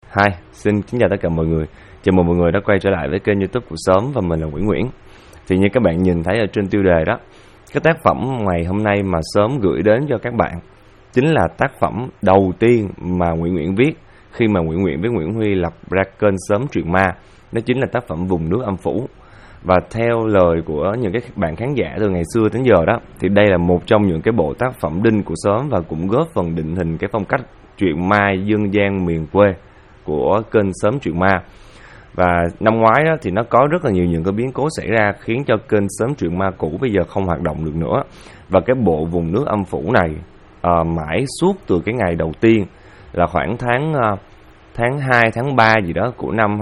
Hi, xin kính chào tất cả mọi người. Chào mừng mọi người đã quay trở lại với kênh YouTube của Xóm và mình là Nguyễn Nguyễn. Thì như các bạn nhìn thấy ở trên tiêu đề đó, cái tác phẩm ngày hôm nay mà Xóm gửi đến cho các bạn chính là tác phẩm đầu tiên mà Nguyễn Nguyễn viết khi mà Nguyễn Nguyễn với Nguyễn Huy lập ra kênh Xóm Truyện Ma. Đó chính là tác phẩm Vùng Nước Âm Phủ. Và theo lời của những cái bạn khán giả từ ngày xưa đến giờ đó, thì đây là một trong những cái bộ tác phẩm đinh của Xóm và cũng góp phần định hình cái phong cách truyện ma dân gian miền quê của kênh Xóm Truyện Ma. Và năm ngoái đó thì nó có rất là nhiều những cái biến cố xảy ra khiến cho kênh Xóm Truyện Ma cũ bây giờ không hoạt động được nữa. Và cái bộ Vùng Nước Âm Phủ này mãi suốt từ cái ngày đầu tiên là khoảng tháng 2, tháng 3 gì đó của năm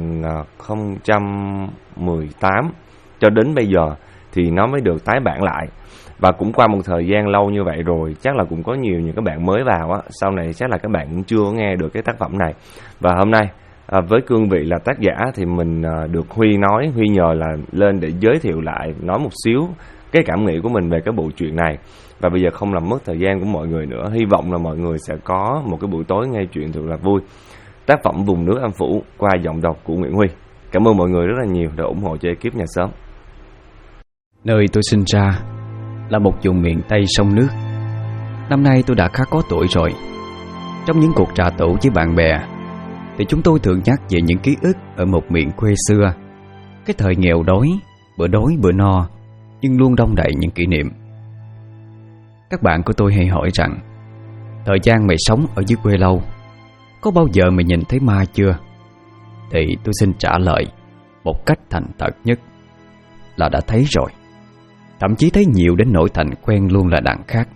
2018 cho đến bây giờ thì nó mới được tái bản lại. Và cũng qua một thời gian lâu như vậy rồi, chắc là cũng có nhiều những các bạn mới vào á, sau này chắc là các bạn cũng chưa nghe được cái tác phẩm này. Và hôm nay với cương vị là tác giả thì mình được Huy nhờ là lên để giới thiệu lại, nói một xíu cái cảm nghĩ của mình về cái bộ truyện này. Và bây giờ không làm mất thời gian của mọi người nữa, hy vọng là mọi người sẽ có một cái buổi tối nghe chuyện thật là vui. Tác phẩm Vùng Nước Âm Phủ qua giọng đọc của Nguyễn Huy. Cảm ơn mọi người rất là nhiều đã ủng hộ cho ekip Nhà Xóm. Nơi tôi sinh ra là một vùng miền Tây sông nước. Năm nay tôi đã khá có tuổi rồi. Trong những cuộc trà tủ với bạn bè thì chúng tôi thường nhắc về những ký ức ở một miền quê xưa. Cái thời nghèo đói bữa no, nhưng luôn đong đầy những kỷ niệm. Các bạn của tôi hay hỏi rằng, thời gian mày sống ở dưới quê lâu, có bao giờ mày nhìn thấy ma chưa? Thì tôi xin trả lời một cách thành thật nhất là đã thấy rồi. Thậm chí thấy nhiều đến nỗi thành quen luôn là đặng khác.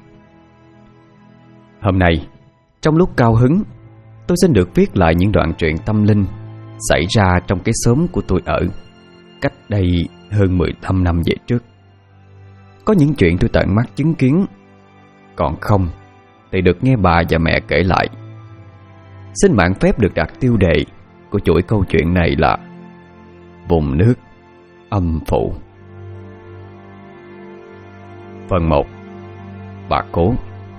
Hôm nay, trong lúc cao hứng, tôi xin được viết lại những đoạn truyện tâm linh xảy ra trong cái xóm của tôi ở cách đây hơn 15 năm về trước. Có những chuyện tôi tận mắt chứng kiến, còn không thì được nghe bà và mẹ kể lại. Xin mạn phép được đặt tiêu đề của chuỗi câu chuyện này là Vùng Nước Âm Phủ. Phần 1. Bà Cố.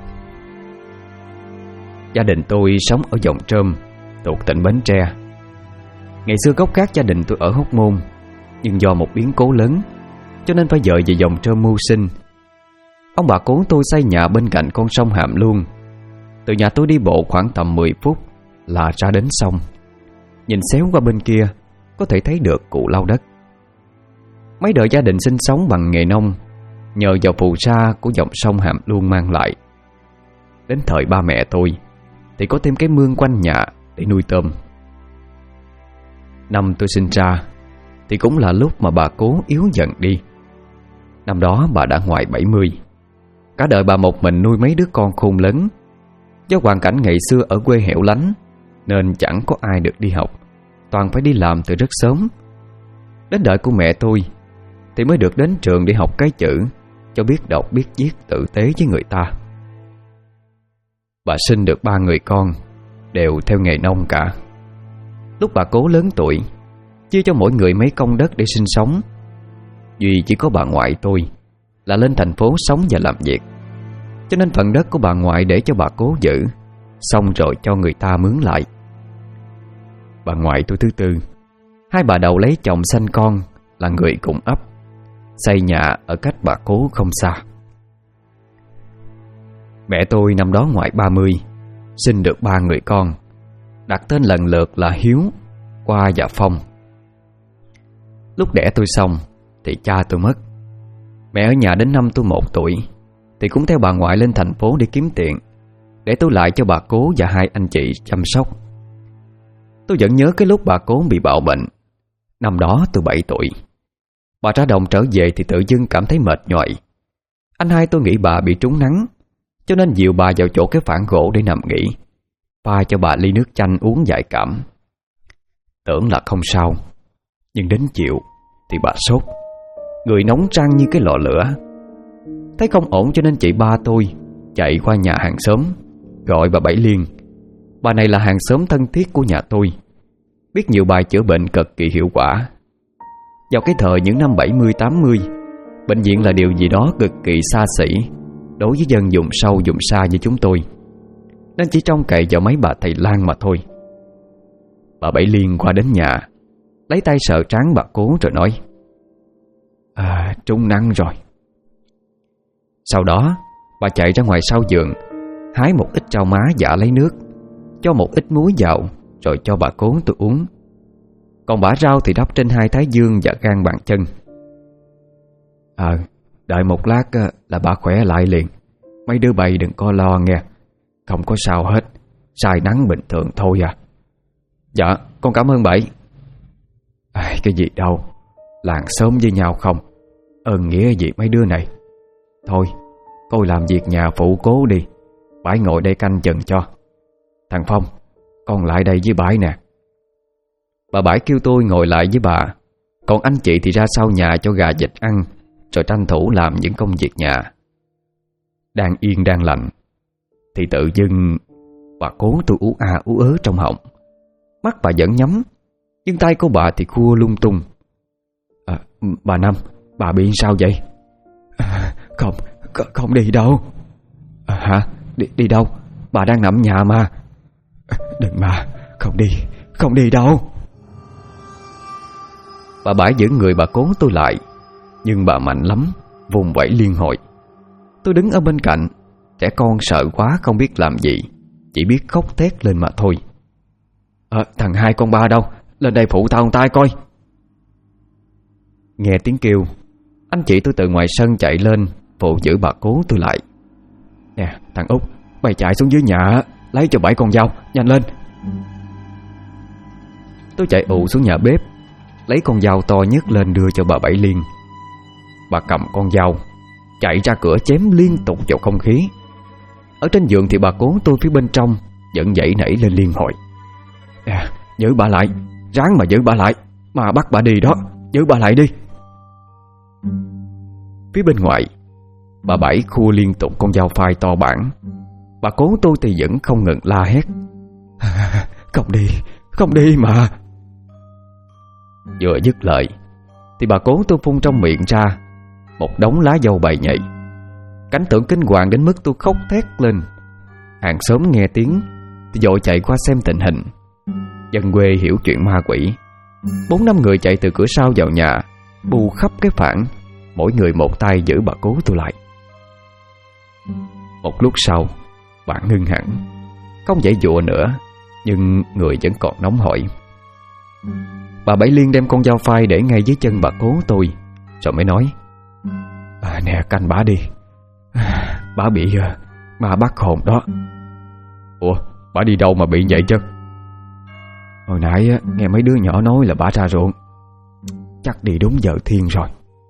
Gia đình tôi sống ở Giồng Trôm, thuộc tỉnh Bến Tre. Ngày xưa gốc gác gia đình tôi ở Hóc Môn, nhưng do một biến cố lớn cho nên phải dời về Giồng Trôm mưu sinh. Ông bà Cố tôi xây nhà bên cạnh con sông Hàm Luông. Từ nhà tôi đi bộ khoảng tầm 10 phút là ra đến sông. Nhìn xéo qua bên kia có thể thấy được cụ lau đất. Mấy đời gia đình sinh sống bằng nghề nông, nhờ vào phù sa của dòng sông Hàm Luông mang lại. Đến thời ba mẹ tôi thì có thêm cái mương quanh nhà để nuôi tôm. Năm tôi sinh ra thì cũng là lúc mà bà Cố yếu dần đi. Năm đó bà đã ngoài 70. Cả đời bà một mình nuôi mấy đứa con khôn lớn. Do hoàn cảnh ngày xưa ở quê hẻo lánh nên chẳng có ai được đi học, toàn phải đi làm từ rất sớm. Đến đời của mẹ tôi thì mới được đến trường để học cái chữ, cho biết đọc biết viết tử tế với người ta. Bà sinh được 3 người con, đều theo nghề nông cả. Lúc bà Cố lớn tuổi, chia cho mỗi người mấy công đất để sinh sống. Duy chỉ có bà ngoại tôi là lên thành phố sống và làm việc, cho nên phần đất của bà ngoại để cho bà Cố giữ, xong rồi cho người ta mướn lại. Bà ngoại tôi thứ tư, hai bà đầu lấy chồng sanh con là người cùng ấp, xây nhà ở cách bà Cố không xa. Mẹ tôi năm đó ngoài 30, sinh được 3 người con, đặt tên lần lượt là Hiếu, Qua và Phong. Lúc đẻ tôi xong thì cha tôi mất. Mẹ ở nhà đến năm tôi 1 tuổi thì cũng theo bà ngoại lên thành phố để kiếm tiền, để tôi lại cho bà Cố và 2 anh chị chăm sóc. Tôi vẫn nhớ cái lúc bà Cố bị bạo bệnh. Năm đó tôi 7 tuổi. Bà ra đồng trở về thì tự dưng cảm thấy mệt nhoài. Anh hai tôi nghĩ bà bị trúng nắng, cho nên dìu bà vào chỗ cái phản gỗ để nằm nghỉ, pha cho bà ly nước chanh uống giải cảm. Tưởng là không sao, nhưng đến chiều thì bà sốt, người nóng rang như cái lò lửa. Thấy không ổn cho nên chị ba tôi chạy qua nhà hàng xóm, gọi bà Bảy Liên. Bà này là hàng xóm thân thiết của nhà tôi, biết nhiều bài chữa bệnh cực kỳ hiệu quả. Vào cái thời những năm 70-80, bệnh viện là điều gì đó cực kỳ xa xỉ đối với dân vùng sâu vùng xa như chúng tôi, nên chỉ trông cậy vào mấy bà thầy lang mà thôi. Bà Bảy Liên qua đến nhà, lấy tay sờ trán bà Cố rồi nói: trúng nắng rồi. Sau đó bà chạy ra ngoài sau giường, hái một ít rau má giã lấy nước, cho một ít muối vào, rồi cho bà Cố tôi uống. Còn bả rau thì đắp trên hai thái dương và gan bàn chân. Đợi một lát là bà khỏe lại liền. Mấy đứa bay đừng có lo nghe. Không có sao hết,晒nắng bình thường thôi à. Dạ, con cảm ơn Bảy. Cái gì đâu, làng xóm với nhau không, ơn nghĩa gì mấy đứa này. Thôi, coi làm việc nhà phụ Cố đi, Bảy ngồi đây canh chừng cho. Thằng Phong, con lại đây với Bảy nè. Bà Bảy kêu tôi ngồi lại với bà, còn anh chị thì ra sau nhà cho gà vịt ăn, rồi tranh thủ làm những công việc nhà. Đang yên đang lành thì tự dưng bà Cố tôi ú ú ớ trong họng. Mắt bà vẫn nhắm, nhưng tay của bà thì khua lung tung. Bà Năm, bà bị sao vậy? Không đi đâu. Hả? Đi đâu? Bà đang nằm nhà mà. Đừng mà, không đi đâu. Bà Bảy giữ người bà Cố tôi lại, nhưng bà mạnh lắm, vùng vẫy liên hồi. Tôi đứng ở bên cạnh, trẻ con sợ quá không biết làm gì, chỉ biết khóc thét lên mà thôi. Thằng hai con ba đâu? Lên đây phụ tao tay coi. Nghe tiếng kêu, anh chị tôi từ ngoài sân chạy lên phụ giữ bà Cố tôi lại. Nè thằng Út, mày chạy xuống dưới nhà lấy cho Bảy con dao, nhanh lên. Tôi chạy ù xuống nhà bếp, lấy con dao to nhất lên đưa cho bà Bảy Liên. Bà cầm con dao chạy ra cửa chém liên tục vào không khí. Ở trên giường thì bà Cố tôi phía bên trong vẫn dậy nảy lên liên hồi. Giữ bà lại, ráng mà giữ bà lại, mà bắt bà đi đó, giữ bà lại đi. Phía bên ngoài, bà Bảy khua liên tục con dao phai to bản. Bà Cố tôi thì vẫn không ngừng la hét: Không đi mà. Vừa dứt lời thì bà Cố tôi phun trong miệng ra một đống lá dâu bầy nhầy. Cảnh tượng kinh hoàng đến mức tôi khóc thét lên. Hàng xóm nghe tiếng thì vội chạy qua xem tình hình. Dân quê hiểu chuyện ma quỷ, 4-5 người chạy từ cửa sau vào nhà, bu khắp cái phản, mỗi người một tay giữ bà Cố tôi lại. Một lúc sau, bạn ngưng hẳn, không dãy dụa nữa, nhưng người vẫn còn nóng hổi. Bà Bảy Liên đem con dao phai để ngay dưới chân bà Cố tôi, rồi mới nói: Nè canh bà đi, bà bị ma bắt hồn đó. Ủa, bà đi đâu mà bị vậy chứ? Hồi nãy nghe mấy đứa nhỏ nói là bà ra ruộng, chắc đi đúng giờ thiên rồi.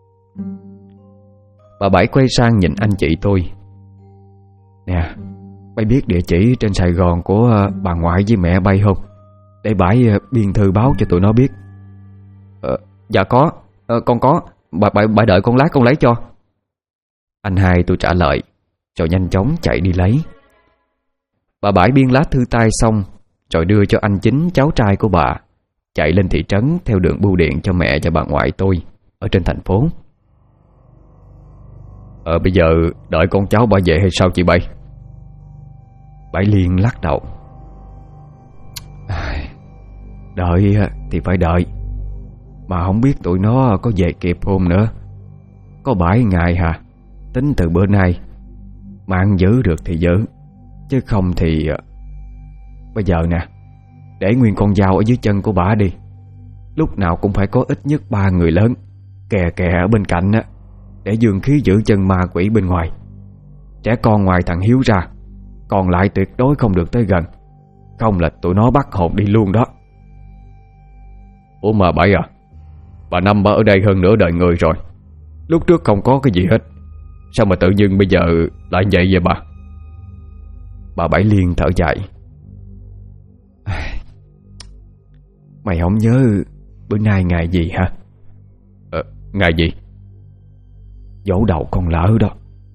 Bà Bảy quay sang nhìn anh chị tôi: Nè, bay biết địa chỉ trên Sài Gòn của bà ngoại với mẹ bay không? Để Bảy biên thư báo cho tụi nó biết. Dạ có, con có. Bà đợi con lát con lấy cho. Anh hai tôi trả lời, rồi nhanh chóng chạy đi lấy. Bà Bảy biên lá thư tay xong, rồi đưa cho anh Chính, cháu trai của bà, chạy lên thị trấn theo đường bưu điện cho mẹ và bà ngoại tôi ở trên thành phố. Bây giờ đợi con cháu bà về hay sao chị Bảy? Bảy Liên lắc đầu: Đợi thì phải đợi, mà không biết tụi nó có về kịp không nữa. Có 7 ngày hả? Tính từ bữa nay, mạng giữ được thì giữ, chứ không thì... Bây giờ nè, để nguyên con dao ở dưới chân của bà đi. Lúc nào cũng phải có ít nhất 3 người lớn kè kè ở bên cạnh á, để dương khí giữ chân ma quỷ bên ngoài. Trẻ con ngoài thằng Hiếu ra, còn lại tuyệt đối không được tới gần, không là tụi nó bắt hồn đi luôn đó. Ủa mà Bảy à, bà Năm bà ở đây hơn nửa đời người rồi, lúc trước không có cái gì hết, sao mà tự nhiên bây giờ lại vậy bà? Bà Bảy Liên thở dài: Mày không nhớ bữa nay ngày gì hả? Ngày gì? Dỗ đầu con Lỡ đó.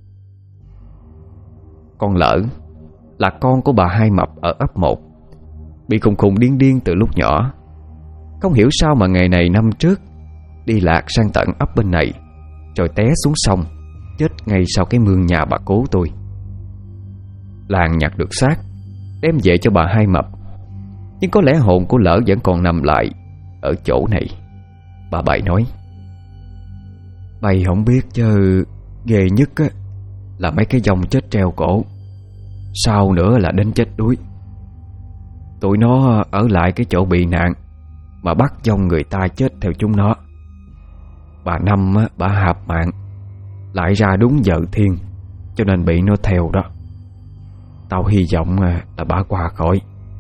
Con Lỡ là con của bà Hai Mập ở ấp 1, bị khùng khùng điên điên từ lúc nhỏ. Không hiểu sao mà ngày này năm trước đi lạc sang tận ấp bên này, rồi té xuống sông, chết ngay sau cái mương nhà bà Cố tôi. Làng nhặt được xác, đem về cho bà Hai Mập. Nhưng có lẽ hồn của lỡ vẫn còn nằm lại ở chỗ này. Bà Bảy nói: "Mày không biết chứ, ghê nhất á là mấy cái dòng chết treo cổ, sau nữa là đến chết đuối. Tụi nó ở lại cái chỗ bị nạn mà bắt dòng người ta chết theo chúng nó. Bà Năm á, bà hạp mạng lại ra đúng giờ thiên, cho nên bị nó theo đó. Tao hy vọng là bà qua khỏi."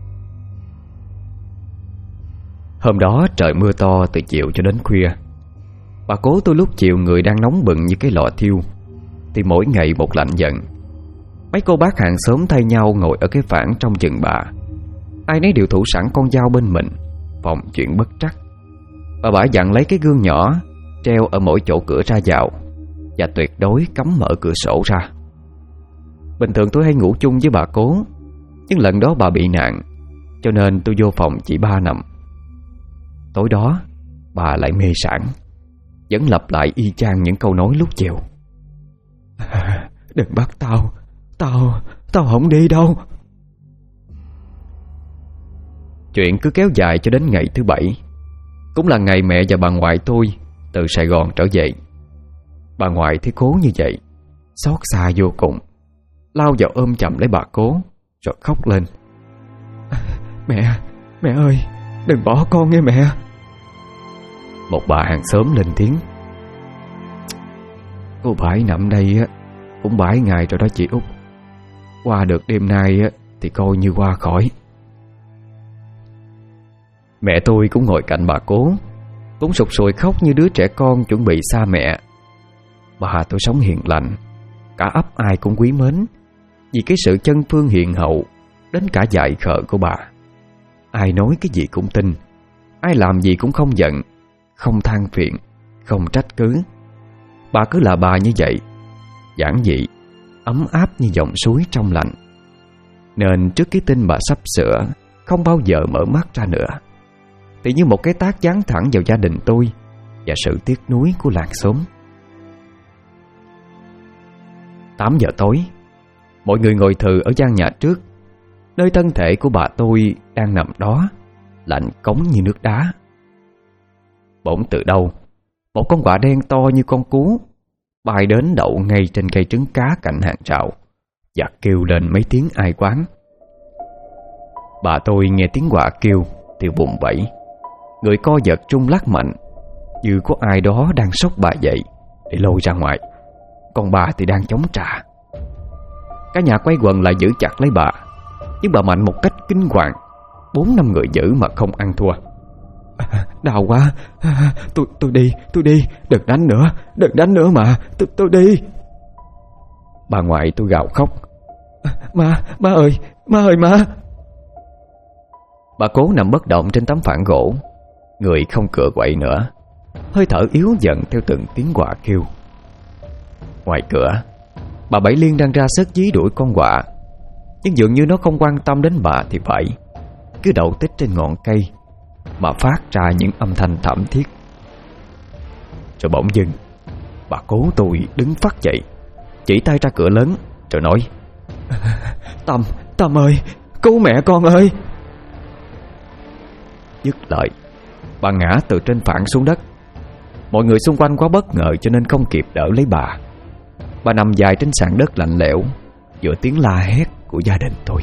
Hôm đó trời mưa to từ chiều cho đến khuya. Bà Cố tôi lúc chiều người đang nóng bừng như cái lò thiêu, thì mỗi ngày một lạnh giận. Mấy cô bác hàng xóm thay nhau ngồi ở cái phản trong chừng bà, ai nấy đều thủ sẵn con dao bên mình, phòng chuyện bất trắc. Bà dặn lấy cái gương nhỏ treo ở mỗi chỗ cửa ra vào, và tuyệt đối cấm mở cửa sổ ra. Bình thường tôi hay ngủ chung với bà Cố, nhưng lần đó bà bị nạn, cho nên tôi vô phòng chị ba nằm. Tối đó bà lại mê sảng, vẫn lặp lại y chang những câu nói lúc chiều: "Đừng bắt tao, tao không đi đâu." Chuyện cứ kéo dài cho đến ngày thứ Bảy, cũng là ngày mẹ và bà ngoại tôi từ Sài Gòn trở về. Bà ngoại thấy Cố như vậy, xót xa vô cùng, lao vào ôm chầm lấy bà Cố rồi khóc lên: Mẹ ơi, đừng bỏ con nghe mẹ." Một bà hàng xóm lên tiếng: "Cô Bảy nằm đây á cũng 7 ngày rồi đó chị Út. Qua được đêm nay á thì coi như qua khỏi." Mẹ tôi cũng ngồi cạnh bà Cố, cũng sụt sùi khóc như đứa trẻ con chuẩn bị xa mẹ. Bà tôi sống hiền lành, cả ấp ai cũng quý mến, vì cái sự chân phương hiền hậu đến cả dại khờ của bà. Ai nói cái gì cũng tin, ai làm gì cũng không giận, không than phiền, không trách cứ. Bà cứ là bà như vậy, giản dị, ấm áp như dòng suối trong lành. Nên trước cái tin bà sắp sửa không bao giờ mở mắt ra nữa, thì như một cái tát giáng thẳng vào gia đình tôi và sự tiếc nuối của làng xóm. 8 giờ tối, mọi người ngồi thừ ở gian nhà trước, nơi thân thể của bà tôi đang nằm đó, lạnh cống như nước đá. Bỗng từ đâu, một con quạ đen to như con cú bay đến đậu ngay trên cây trứng cá cạnh hàng rào và kêu lên mấy tiếng ai quán. Bà tôi nghe tiếng quạ kêu thì vùng vẫy, người co giật rung lắc mạnh, như có ai đó đang xốc bà dậy để lôi ra ngoài. Còn bà thì đang chống trả. Cả nhà quay quần lại giữ chặt lấy bà, nhưng bà mạnh một cách kinh hoàng. 4-5 người giữ mà không ăn thua. "Đau quá, tôi đi, đừng đánh nữa mà, tôi đi." Bà ngoại tôi gào khóc: Má ơi má." Bà Cố nằm bất động trên tấm phản gỗ, người không cựa quậy nữa, hơi thở yếu dần theo từng tiếng quạ kêu. Ngoài cửa, bà Bảy Liên đang ra sức dí đuổi con quạ, nhưng dường như nó không quan tâm đến bà thì phải, cứ đậu tích trên ngọn cây mà phát ra những âm thanh thảm thiết. Rồi bỗng dưng, bà Cố tôi đứng phắt dậy, chỉ tay ra cửa lớn rồi nói: Tâm ơi, cứu mẹ con ơi." Dứt lời, bà ngã từ trên phản xuống đất. Mọi người xung quanh quá bất ngờ cho nên không kịp đỡ lấy bà. Bà nằm dài trên sàn đất lạnh lẽo giữa tiếng la hét của gia đình tôi.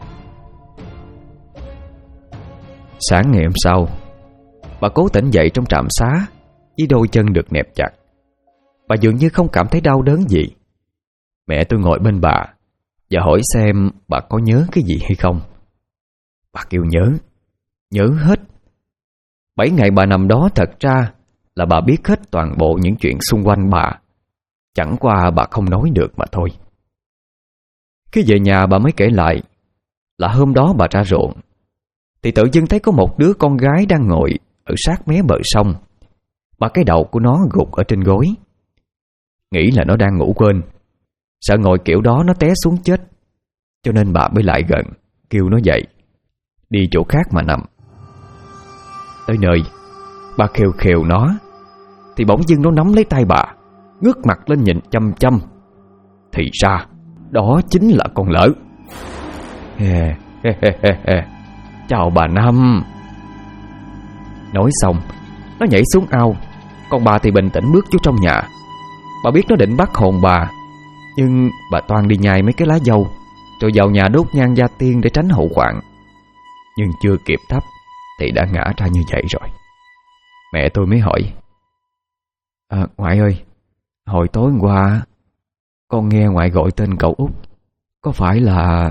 Sáng ngày hôm sau, bà Cố tỉnh dậy trong trạm xá với đôi chân được nẹp chặt. Bà dường như không cảm thấy đau đớn gì. Mẹ tôi ngồi bên bà và hỏi xem bà có nhớ cái gì hay không. Bà kêu nhớ hết. 7 ngày bà nằm đó thật ra là bà biết hết toàn bộ những chuyện xung quanh bà, chẳng qua bà không nói được mà thôi. Khi về nhà bà mới kể lại là hôm đó bà ra ruộng thì tự dưng thấy có một đứa con gái đang ngồi ở sát mé bờ sông, mà cái đầu của nó gục ở trên gối. Nghĩ là nó đang ngủ quên, sợ ngồi kiểu đó nó té xuống chết, cho nên bà mới lại gần kêu nó dậy, đi chỗ khác mà nằm. Tới nơi, bà khều khều nó thì bỗng dưng nó nắm lấy tay bà, ngước mặt lên nhìn chăm chăm. Thì ra đó chính là con lỡ. Chào bà Năm. Nói xong, nó nhảy xuống ao. Còn bà thì bình tĩnh bước vô trong nhà. Bà biết nó định bắt hồn bà, nhưng bà toan đi nhai mấy cái lá dâu rồi vào nhà đốt nhang gia tiên để tránh hậu hoạn. Nhưng chưa kịp thắp thì đã ngã ra như vậy rồi. Mẹ tôi mới hỏi: Ngoại ơi, hồi tối hôm qua con nghe ngoại gọi tên cậu Út, có phải là...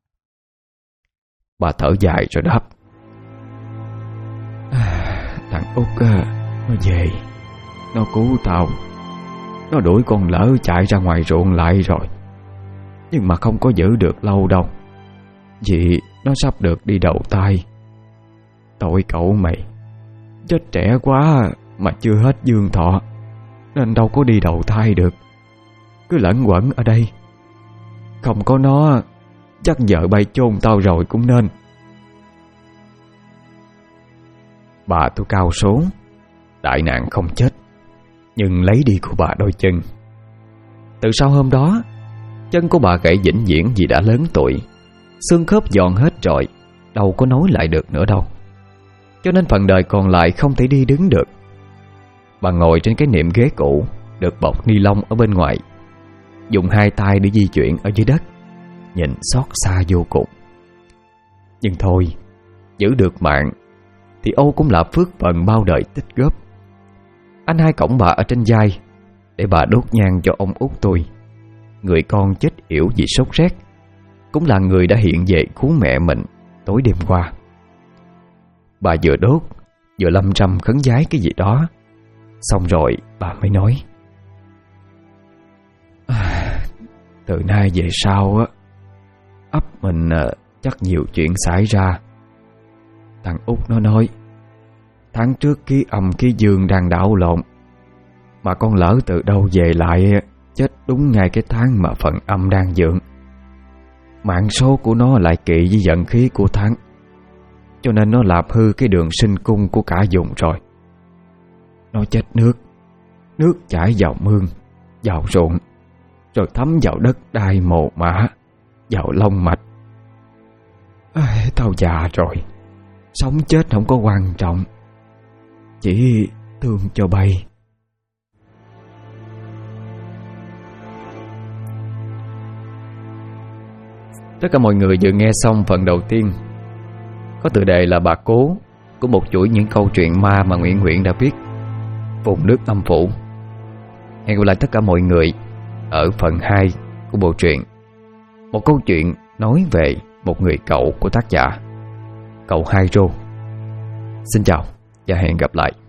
Bà thở dài rồi đáp: Thằng Út nó về, nó cứu tao. Nó đuổi con lỡ chạy ra ngoài ruộng lại rồi, nhưng mà không có giữ được lâu đâu, vì nó sắp được đi đầu thai. Tội cậu mày, chết trẻ quá mà chưa hết dương thọ, nên đâu có đi đầu thai được, cứ lẩn quẩn ở đây. Không có nó chắc vợ bay chôn tao rồi cũng nên. Bà tôi cao số, đại nạn không chết, nhưng lấy đi của bà đôi chân. Từ sau hôm đó, chân của bà gãy vĩnh viễn vì đã lớn tuổi, xương khớp giòn hết rồi, đâu có nối lại được nữa đâu. Cho nên phần đời còn lại không thể đi đứng được. Bà ngồi trên cái nệm ghế cũ được bọc ni lông ở bên ngoài, dùng hai tay để di chuyển ở dưới đất, nhìn xót xa vô cùng. Nhưng thôi, giữ được mạng thì Âu cũng là phước phần bao đời tích góp. Anh hai cõng bà ở trên vai để bà đốt nhang cho ông Út tôi, người con chết yểu vì sốt rét, cũng là người đã hiện về cứu mẹ mình tối đêm qua. Bà vừa đốt vừa lâm râm khấn vái cái gì đó. Xong rồi bà mới nói: Từ nay về sau á, ấp mình chắc nhiều chuyện xảy ra. Thằng Út nó nói tháng trước ký âm ký dương đang đảo lộn, mà con lỡ từ đâu về lại chết đúng ngay cái tháng mà phần âm đang dựng. Mạng số của nó lại kỵ với vận khí của tháng, cho nên nó làm hư cái đường sinh cung của cả vùng rồi. Nó chết nước, nước chảy vào mương, vào ruộng, rồi thấm vào đất đai mồ mả, vào lông mạch. Tao già rồi, sống chết không có quan trọng, chỉ thương cho bay. Tất cả mọi người vừa nghe xong phần đầu tiên, có tựa đề là Bà Cố, của một chuỗi những câu chuyện ma mà Nguyễn Nguyễn đã viết, Vùng nước âm phủ. Hẹn gặp lại tất cả mọi người ở phần 2 của bộ truyện, một câu chuyện nói về một người cậu của tác giả Cậu Hai Rô. Xin chào và hẹn gặp lại.